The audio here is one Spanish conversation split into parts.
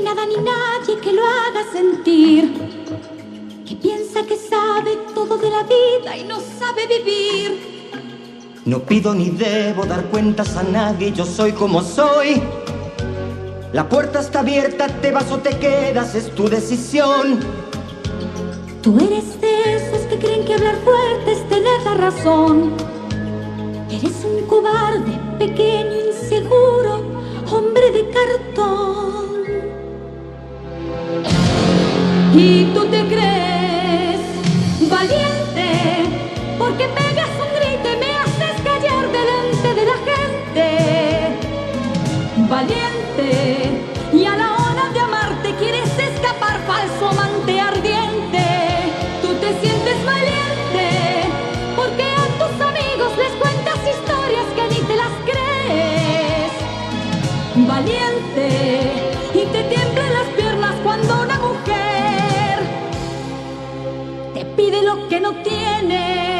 nada ni nadie que lo haga sentir, que piensa que sabe todo de la vida y no sabe vivir. No pido ni debo dar cuentas a nadie, yo soy como soy. La puerta está abierta, te vas o te quedas, es tu decisión. Tú eres de esos que creen que hablar fuerte es tener la razón. Eres un cobarde, pequeño, inseguro, hombre de cartón. Y tú te crees valiente porque pegas un grito y me haces callar delante de la gente. Valiente, y a la hora de amarte quieres escapar, falso amante ardiente. Tú te sientes valiente porque a tus amigos les cuentas historias que ni te las crees. Valiente, y te tiemblan las piernas cuando una mujer te pide lo que no tienes.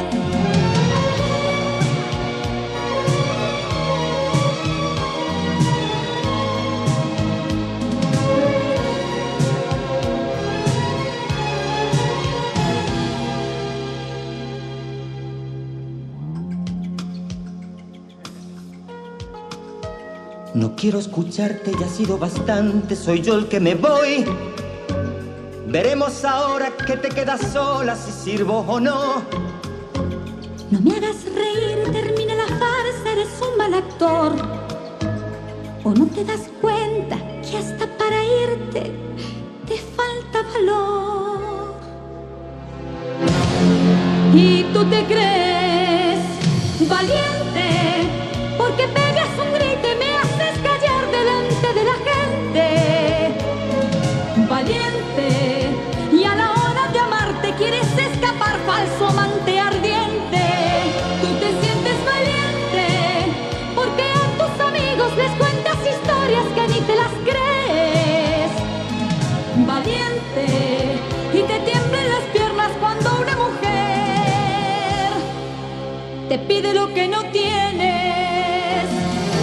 No quiero escucharte, ya ha sido bastante, soy yo el que me voy. Veremos ahora que te quedas sola, si sirvo o no. No me hagas reír, termina la farsa, eres un mal actor. ¿O no te das cuenta que hasta para irte te falta valor? Y tú te crees valiente porque pegas un grito y me haces callar delante de la gente. Valiente, y a la hora de amarte quieres escapar, falso amante ardiente. Tú te sientes valiente porque a tus amigos les cuentas historias que ni te las crees. Valiente, y te tiemblan las piernas cuando una mujer te pide lo que no tienes.